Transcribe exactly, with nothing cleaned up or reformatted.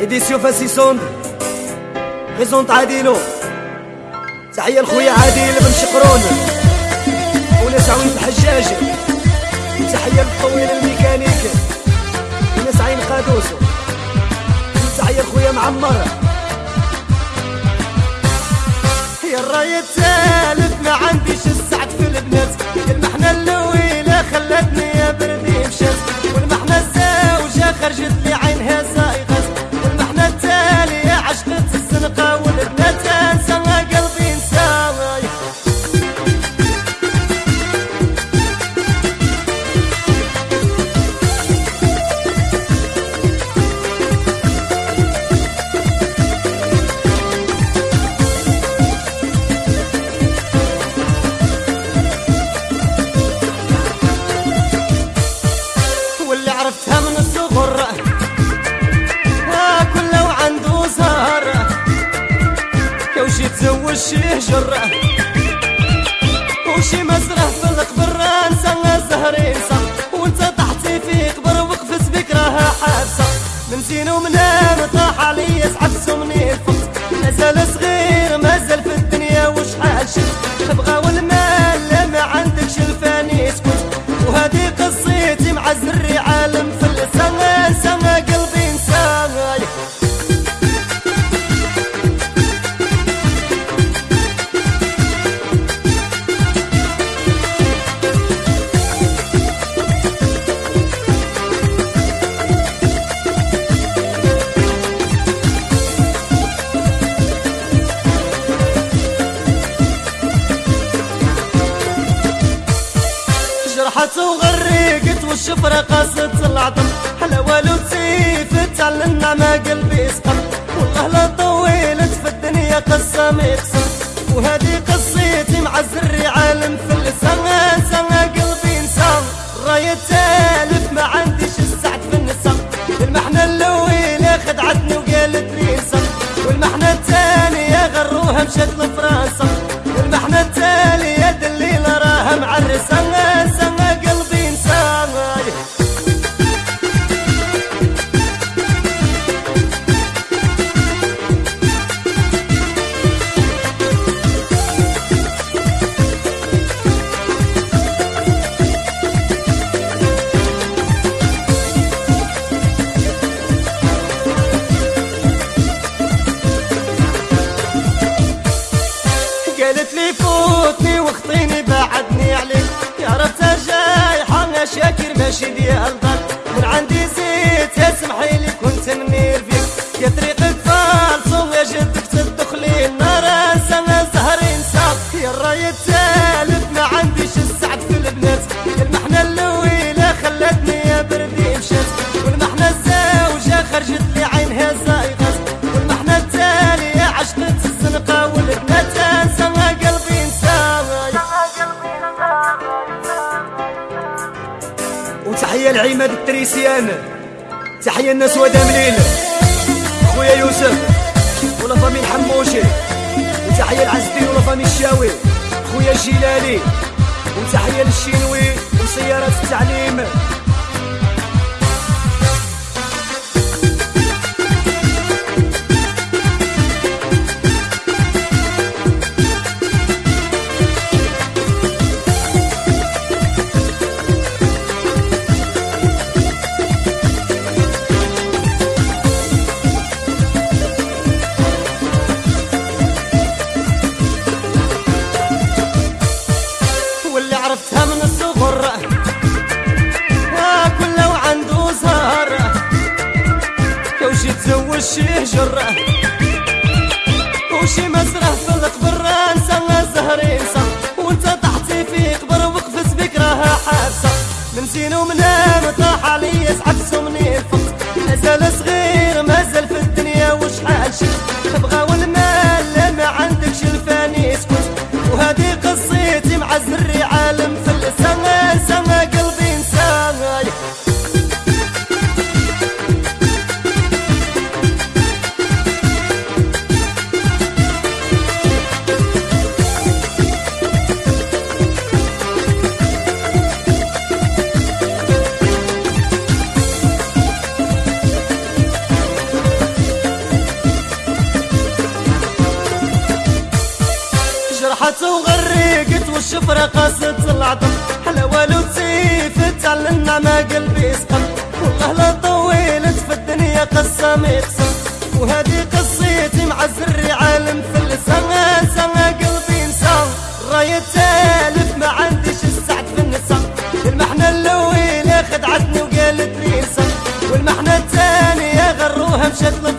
إديسيو فاسيسوند بريزونت عاديلو. تحية لخويا عادل بن شقرون وناس عوين الحجاج. تحية للطويل الميكانيك وناس عين قادوسو. تحية لخويا معمر. يا الراية الثالث ما عنديش السعد في البنات. المحنة الأولى خلتني يا بردي مشات، والمحنة الزوجة خرجت لي عينها سايقات، والمحنة التالية عشقت الزنقة والبنات انسى قلبي انساي. واللي عرفتها من الصغر كله عنده زهر، كوشي تزوج شي هجر وشي مزرعه في القبر انسى الزهر ينسى، وانت طحتي في قبر وقفت بك راها حابسه. من زين ومنام طاح عليا سحبسو مني الفقت، مازال صغير مازال في الدنيا وشحال شفت، تبغى والمال ما عندكش الفاني اسكت، وهذه قصيتي مع زري عالم في اللسان انسى قلبي انساي. جرحت وغرقت والشفرة قاست العظم، حلا والو تسيفت على النعمة قلبي سقم، والله لا طولت في الدنيا قصة مقسم، وهذه قصيتي مع الزري عالم في اللسان انسى قلبي انسان. الراية الثالث ما عنديش السعد في النساء، المحنة الأولى خدعتني وقالت لي انسى، والمحنة الثانية غروها مشت لفرنسا، والمحنة التالية دليلة راها معرسة انسى قلبي انساي. قالت لي فوتني واخطيني بعدني عليك، يا رب جايحة انا شاكر ماشي ديال ضل، من عندي زيت يا سمحي لي كنت منير فيك، يا طريقك فالصو يا جدك تدخلي النار انسى زهر انسى. يا الراية الثالث ما عنديش السعد في البنات، المحنة الأولى خلتني يا بردي مشات، والمحنة الزوجة خرجت لي عينها زايغات، والمحنة التالية عشقت الزنقة والبنات انسى قلبي انساي. وتحية لعماد التريسيان. تحية الناس ودا مليل خويا يوسف ولا فامي الحموشي. وتحية لعز الدين ولا فامي الشاوي خويا الجيلاني. وتحية للشينوي وسيارات التعليم. واللي عرفتها من الصغر كله عنده زهر، كوشي تزوج شي هجر وشي مزرعه في القبر انسى الزهر ينسى، وانت طحتي في قبر وقفت بك راها حابسه. من زين ومنام طاح عليا سحبسو مني الفقت، مازال صغير مازال في الدنيا وشحال شفت، تبغى والمال ما عندكش الفاني اسكت، وهذه قصيتي مع الزري عالم في اللسان انسى قلبي انساي. والشفرة قاصد العظم حلاوة وتسيف تعل النعمة قلبي يسقم والله لا طولت في الدنيا قصة ميقسم وهذه قصيتي مع الزر عالم في اللسان سما قلبي نسى راية تالف ما عنديش السعد في النساء المحنة الأولى خدعتني وقالت لي انسى والمحنة الثانية غروها مشت